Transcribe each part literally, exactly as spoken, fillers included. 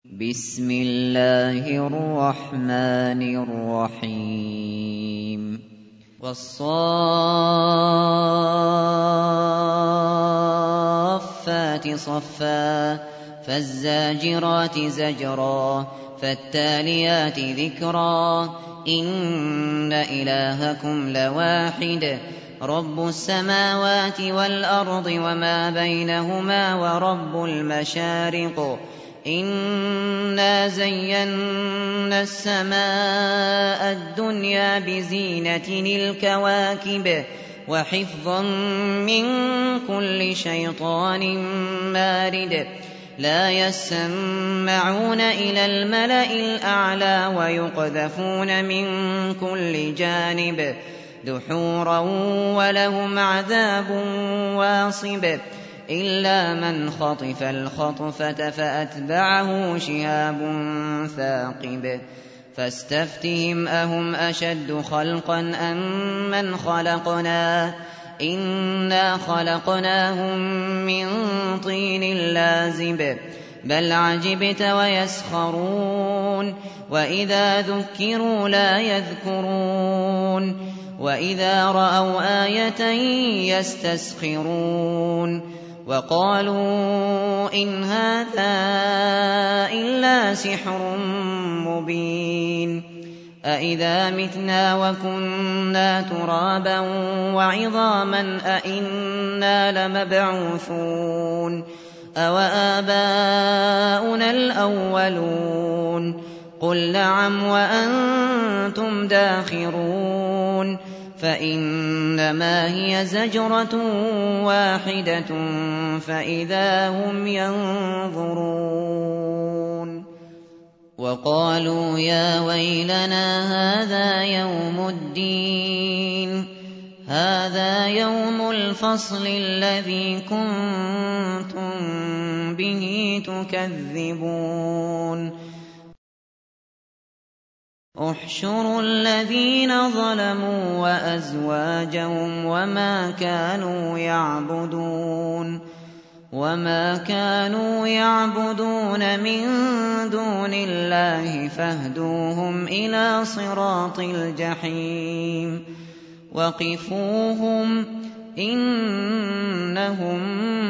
بسم الله الرحمن الرحيم والصافات صفا فالزاجرات زجرا فالتاليات ذكرا إن إلهكم لواحد رب السماوات والأرض وما بينهما ورب المشارق إنا زينا السماء الدنيا بزينة الكواكب وحفظا من كل شيطان مارد لا يسمعون إلى الملأ الأعلى ويقذفون من كل جانب دحورا ولهم عذاب واصب إلا من خطف الخطفة فأتبعه شهاب ثاقب فاستفتهم أهم أشد خلقا أم من خلقنا إنا خلقناهم من طين لازب بل عجبت ويسخرون وإذا ذكروا لا يذكرون وإذا رأوا آية يستسخرون وقالوا إن هذا إلا سحر مبين أإذا متنا وكنا ترابا وعظاما أإنا لمبعوثون أوآباؤنا الأولون قل نعم وأنتم داخرون فإنما هي زجرة واحدة فإذا هم ينظرون وقالوا يا ويلنا هذا يوم الدين هذا يوم الفصل الذي كنتم به تكذبون احشروا الذين ظلموا وأزواجهم وما كانوا يعبدون وما كانوا يعبدون من دون الله فاهدوهم إلى صراط الجحيم وقفوهم إنهم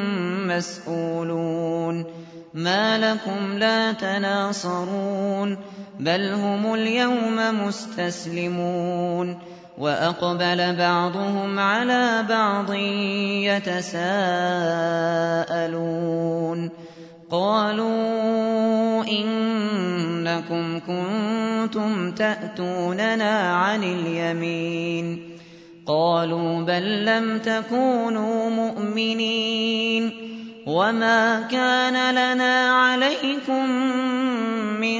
مسؤولون ما لكم لا تناصرون بل هم اليوم مستسلمون وأقبل بعضهم على بعض يتساءلون قالوا إنكم كنتم تأتوننا عن اليمين قالوا بل لم تكونوا مؤمنين وما كان لنا عليكم من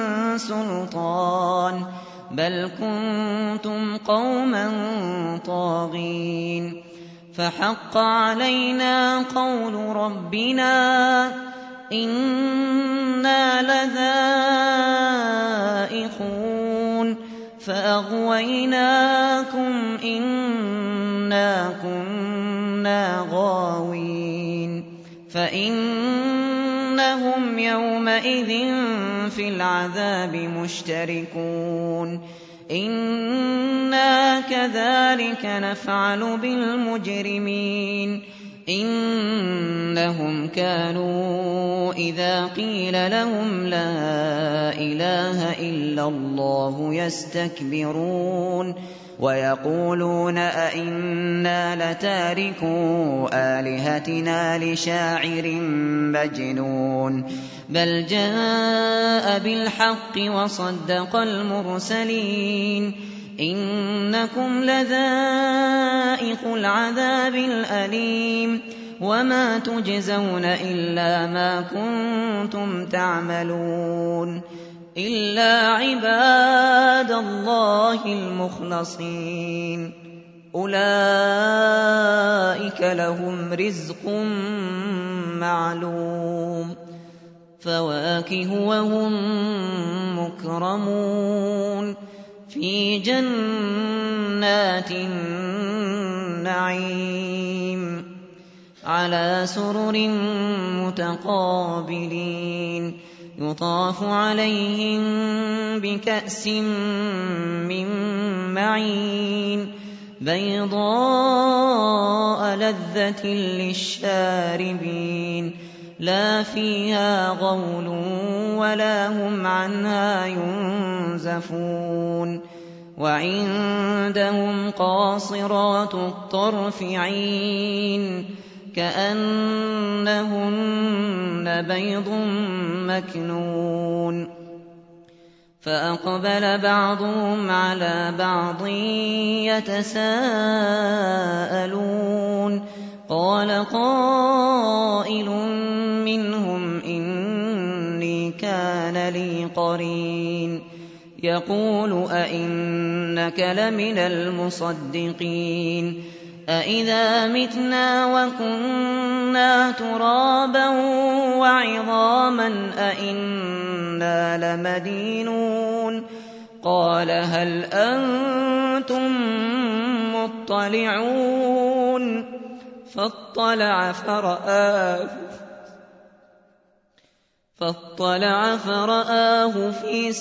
سلطان بل كنتم قوما طاغين فحق علينا قول ربنا إنا لذائقون فأغويناكم إنا كنا غاوين فإنهم يومئذ في العذاب مشتركون إنا كذلك نفعل بالمجرمين إنهم كانوا إذا قيل لهم لا إله إلا الله يستكبرون ويقولون أئنا لتاركو آلهتنا لشاعر مجنون بل جاء بالحق وصدق المرسلين إنكم لذائق العذاب الأليم وما تجزون إلا ما كنتم تعملون إلا عباد الله المخلصين أولئك لهم رزق معلوم فواكه وهم مكرمون في جنات النعيم على سرر متقابلين يطاف عليهم بكأس من معين بيضاء لذة للشاربين لا فيها غول ولا هم عنها ينزفون وعندهم قاصرات الطرف عين كأنهن بيض مكنون فأقبل بعضهم على بعض يتساءلون قال قائل منهم إني كان لي قرين يقول أئنك لمن المصدقين أئذا متنا وكنا ترابا وعظاما أئنا لمدينون قال هل أنتم مطلعون فاطلع فرآه فاطلع فرآه في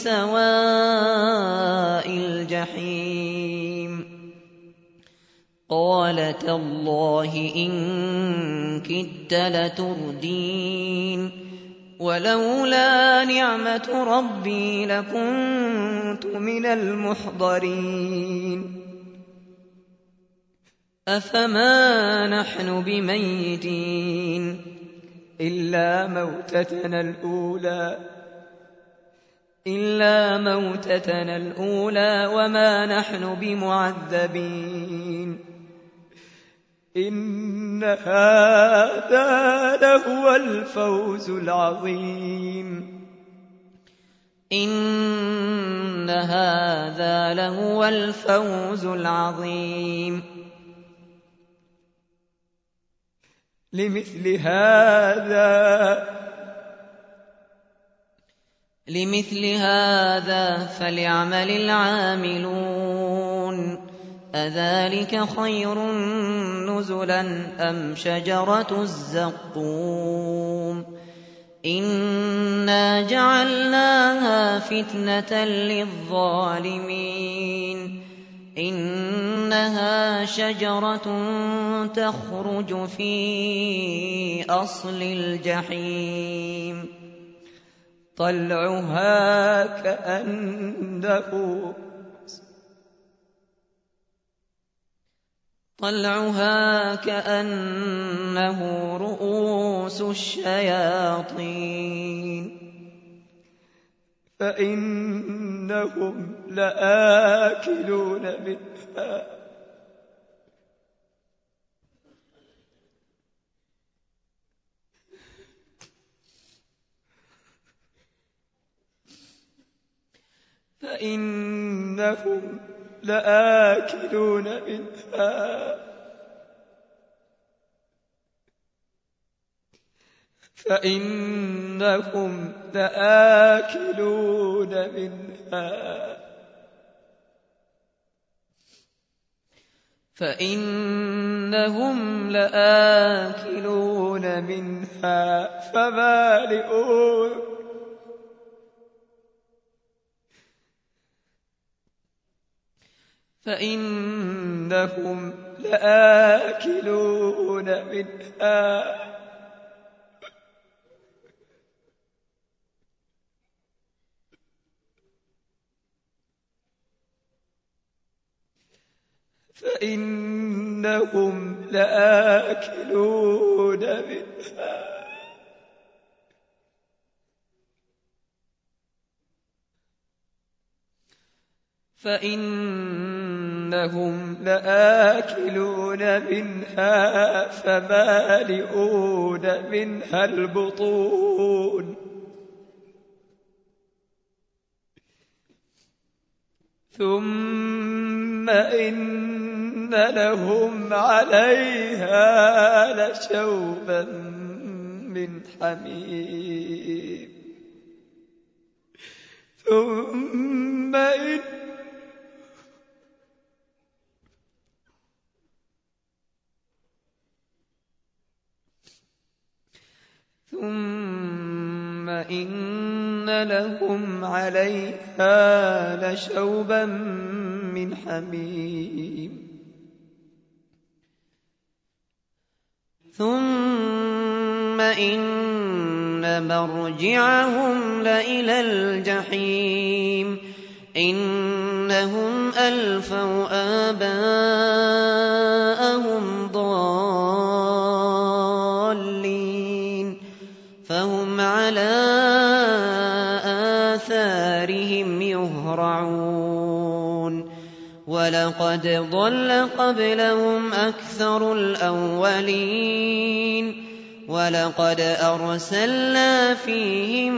سواء الجحيم قال تالله إن كدت لتردين ولولا نعمة ربي لكنت من المحضرين أفما نحن بميتين إلا موتتنا الأولى إلا موتتنا الأولى وما نحن بمعذبين إن هذا لهو الفوز العظيم إن هذا لهو الفوز العظيم لمثل هذا لمثل هذا فليعمل العاملون أذلك خير نزلا أم شجرة الزقوم إنا جعلناها فتنة للظالمين إنها شجرة تخرج في أصل الجحيم طلعها كأنه طلعها كأنه رؤوس الشياطين فإنهم لآكلون منها فإنهم لآكلون منها فإنهم لآكلون منها فإنهم لآكلون منها فمالئون فإنهم لآكلون منها فإنهم لآكلون منها فإنهم لآكلون منها فمالئون منها البطون ثم إن لهم عليها لشوبا من حميم ثم إن ثم إن لهم عليها لشوبا من حميم ثم إن مرجعهم لإلى الجحيم إنهم ألفوا آباءهم ضالين فهم على آثارهم يهرعون ولقد ضل قبلهم أكثر الأولين ولقد أرسلنا فيهم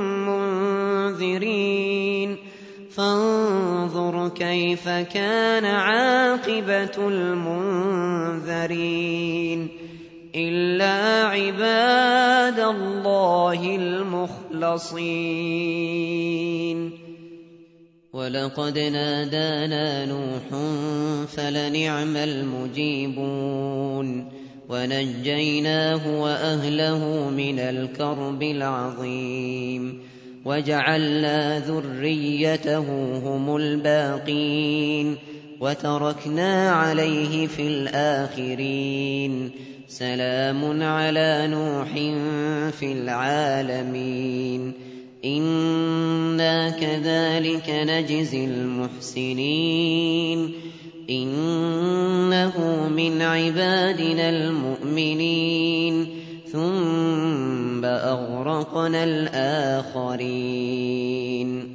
منذرين فانظر كيف كان عاقبة المنذرين إلا عباد الله المخلصين ولقد نادانا نوح فلنعم المجيبون ونجيناه وأهله من الكرب العظيم وجعلنا ذريته هم الباقين وتركنا عليه في الآخرين سلام على نوح في العالمين إنا كذلك نجزي المحسنين إنه من عبادنا المؤمنين ثم أغرقنا الآخرين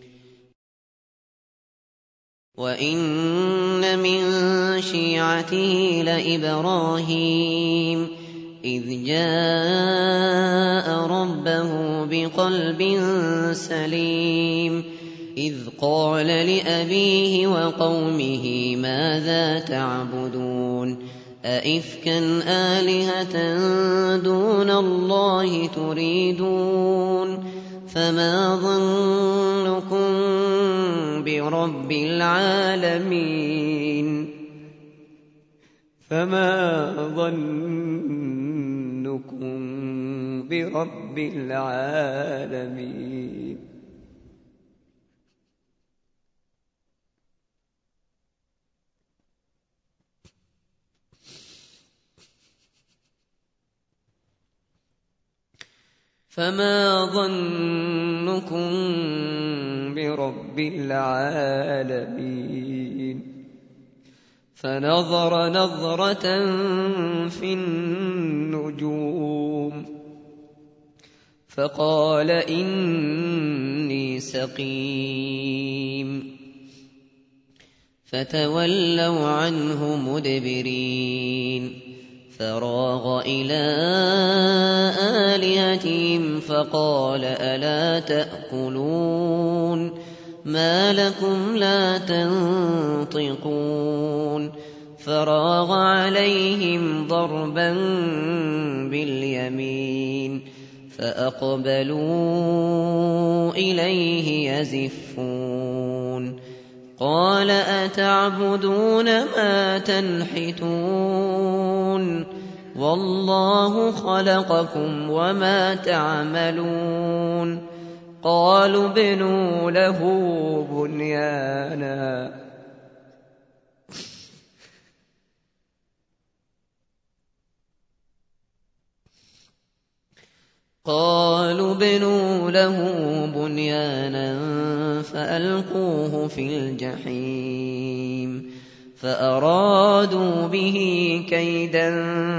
وإن من شيعته لإبراهيم إذ جاء ربه بقلب سليم إذ قال لأبيه وقومه ماذا تعبدون أئفكا آلهة دون الله تريدون فما ظنكم برب العالمين فما ظنكم برب العالمين فما ظنكم برب العالمين فنظر نظرة في النجوم فقال إني سقيم فتولوا عنه مدبرين فراغ إلى آلهتهم فقال ألا تأكلون ما لكم لا تنطقون فراغ عليهم ضربا باليمين فأقبلوا إليه يزفون قال أتعبدون ما تنحتون والله خلقكم وما تعملون قالوا ابنوا له بنيانا قالوا ابنوا له بنيانا فألقوه في الجحيم فأرادوا به كيدا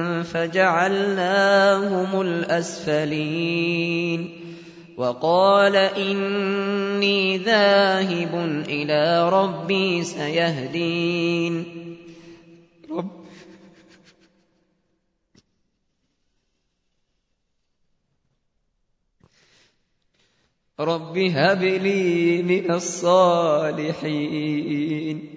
فجعلناهم الأسفلين وقال إني ذاهب إلى ربي سيهدين رب رب هب لي من الصالحين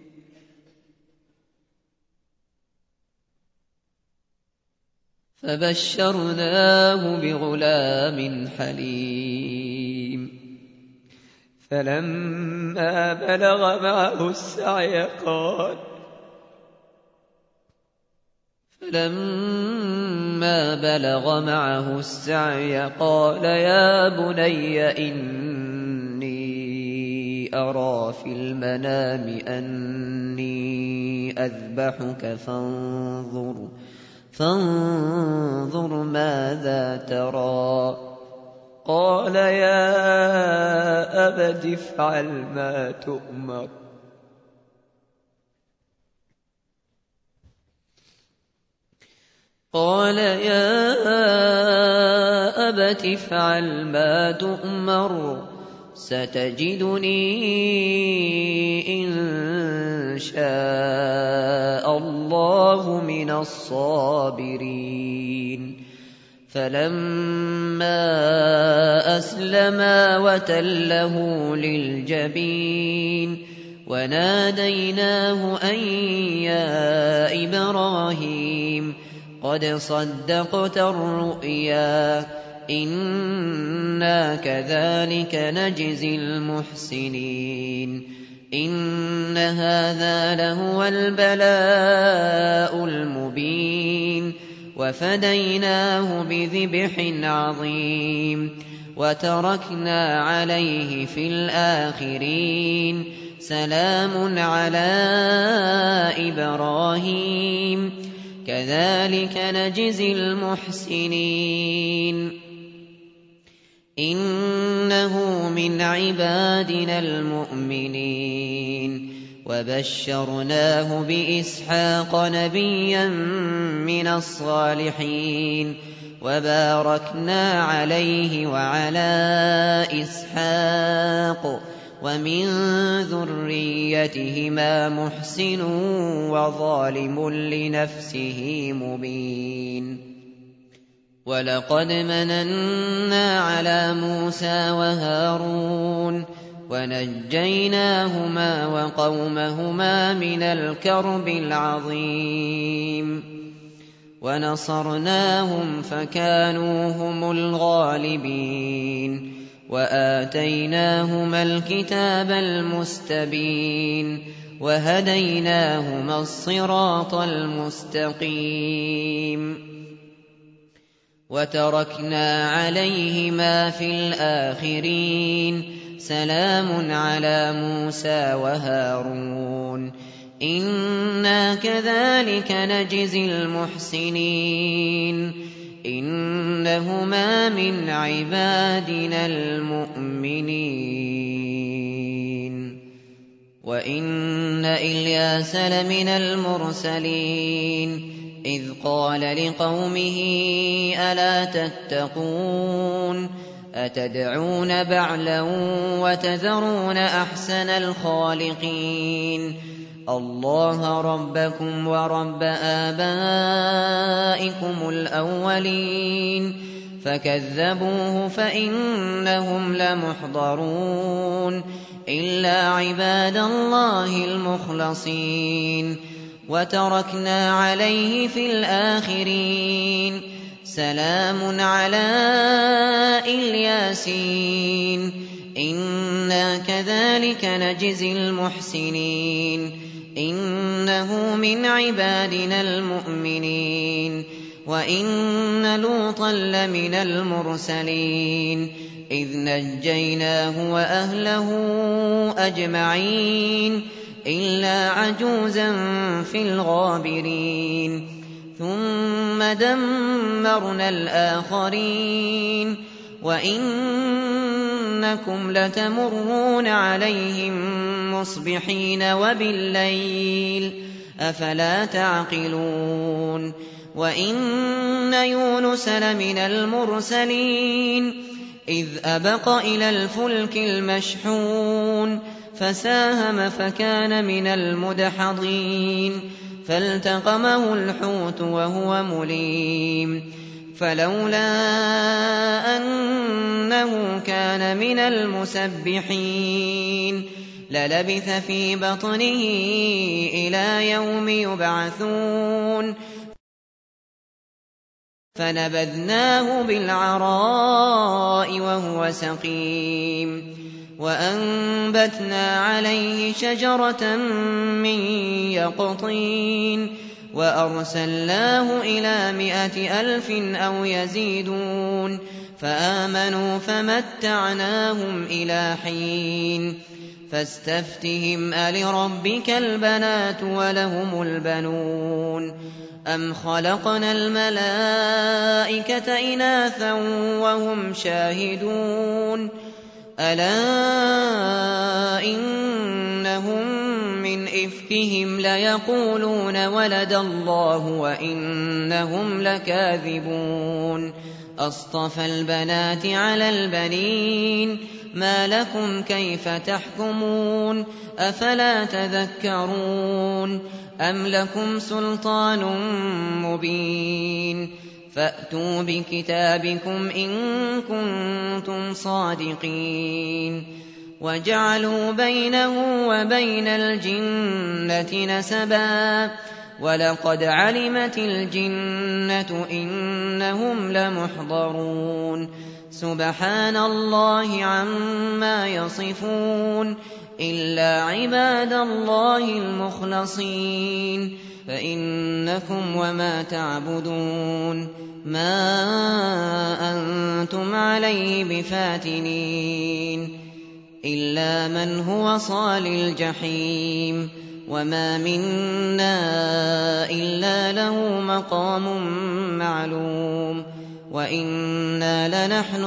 فبشرناه بغلام حليم فلما بلغ معه السعي قال فلما بلغ معه السعي قال يا بني إني أرى في المنام أني أذبحك فانظر فانظر ماذا ترى. قال يا أبت افعل ما تؤمر قال يا أبت افعل ما تؤمر ستجدني إن شاء الله من الصابرين. فلما أسلما وتله للجبين وناديناه أن يا إبراهيم قد صدقت الرؤيا إنا كذلك نجزي المحسنين إن هذا لهو البلاء المبين وفديناه بذبح عظيم وتركنا عليه في الآخرين سلام على إبراهيم كذلك نجزي المحسنين إنه من عبادنا المؤمنين وبشرناه بإسحاق نبيا من الصالحين وباركنا عليه وعلى إسحاق ومن ذريتهما محسن وظالم لنفسه مبين. ولقد مننا على موسى وهارون ونجيناهما وقومهما من الكرب العظيم ونصرناهم فكانوا هم الغالبين وآتيناهما الكتاب المستبين وهديناهما الصراط المستقيم وتركنا عليهما في الآخرين سلام على موسى وهارون إنا كذلك نجزي المحسنين إنهما من عبادنا المؤمنين. وإن إلياس لمن المرسلين إذ قال لقومه ألا تتقون أتدعون بعلا وتذرون أحسن الخالقين الله ربكم ورب آبائكم الأولين فكذبوه فإنهم لمحضرون إلا عباد الله المخلصين وتركنا عليه في الآخرين سلام على الياسين إنا كذلك نجزي المحسنين إنه من عبادنا المؤمنين. وإن لوطا لمن المرسلين إذ نجيناه وأهله أجمعين إلا عجوزا في الغابرين ثم دمرنا الآخرين وإنكم لتمرون عليهم مصبحين وبالليل أفلا تعقلون. وإن يونس لمن المرسلين إذ أبق إلى الفلك المشحون فساهم فكان من المدحضين فالتقمه الحوت وهو مليم فلولا أنه كان من المسبحين للبث في بطنه إلى يوم يبعثون فنبذناه بالعراء وهو سقيم وأنبتنا عليه شجرة من يقطين وأرسلناه إلى مائة ألف أو يزيدون فآمنوا فمتعناهم إلى حين فاستفتهم ألربك البنات ولهم البنون أم خلقنا الملائكة إناثا وهم شاهدون ألا إنهم من إفكهم ليقولون ولد الله وإنهم لكاذبون أصطفى البنات على البنين ما لكم كيف تحكمون أفلا تذكرون أم لكم سلطان مبين فأتوا بكتابكم إن كنتم صادقين وجعلوا بينه وبين الجنة نسبا ولقد علمت الجنة إنهم لمحضرون سبحان الله عما يصفون إلا عباد الله المخلصين فإنكم وما تعبدون ما أنتم عليه بفاتنين إلا من هو صال الجحيم وما منا إلا له مقام معلوم وإنا لنحن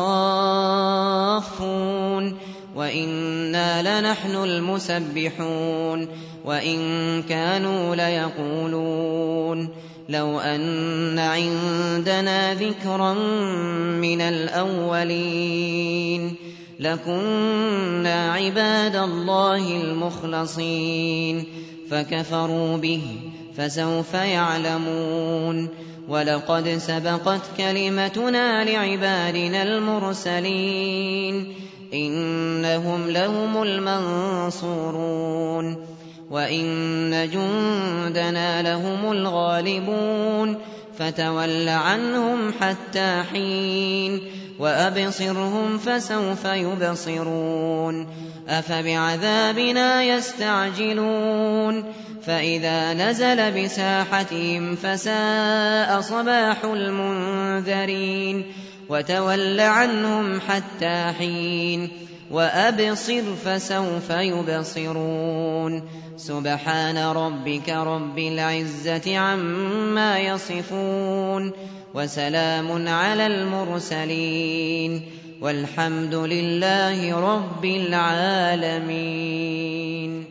الصافون وإنا لنحن المسبحون وإن كانوا ليقولون لو أن عندنا ذكرا من الأولين لكنا عباد الله المخلصين فكفروا به فسوف يعلمون ولقد سبقت كلمتنا لعبادنا المرسلين إنهم لهم المنصورون وإن جندنا لهم الغالبون فتول عنهم حتى حين وأبصرهم فسوف يبصرون أفبعذابنا يستعجلون فإذا نزل بساحتهم فساء صباح المنذرين وتول عنهم حتى حين وأبصر فسوف يبصرون سبحان ربك رب العزة عما يصفون وسلام على المرسلين والحمد لله رب العالمين.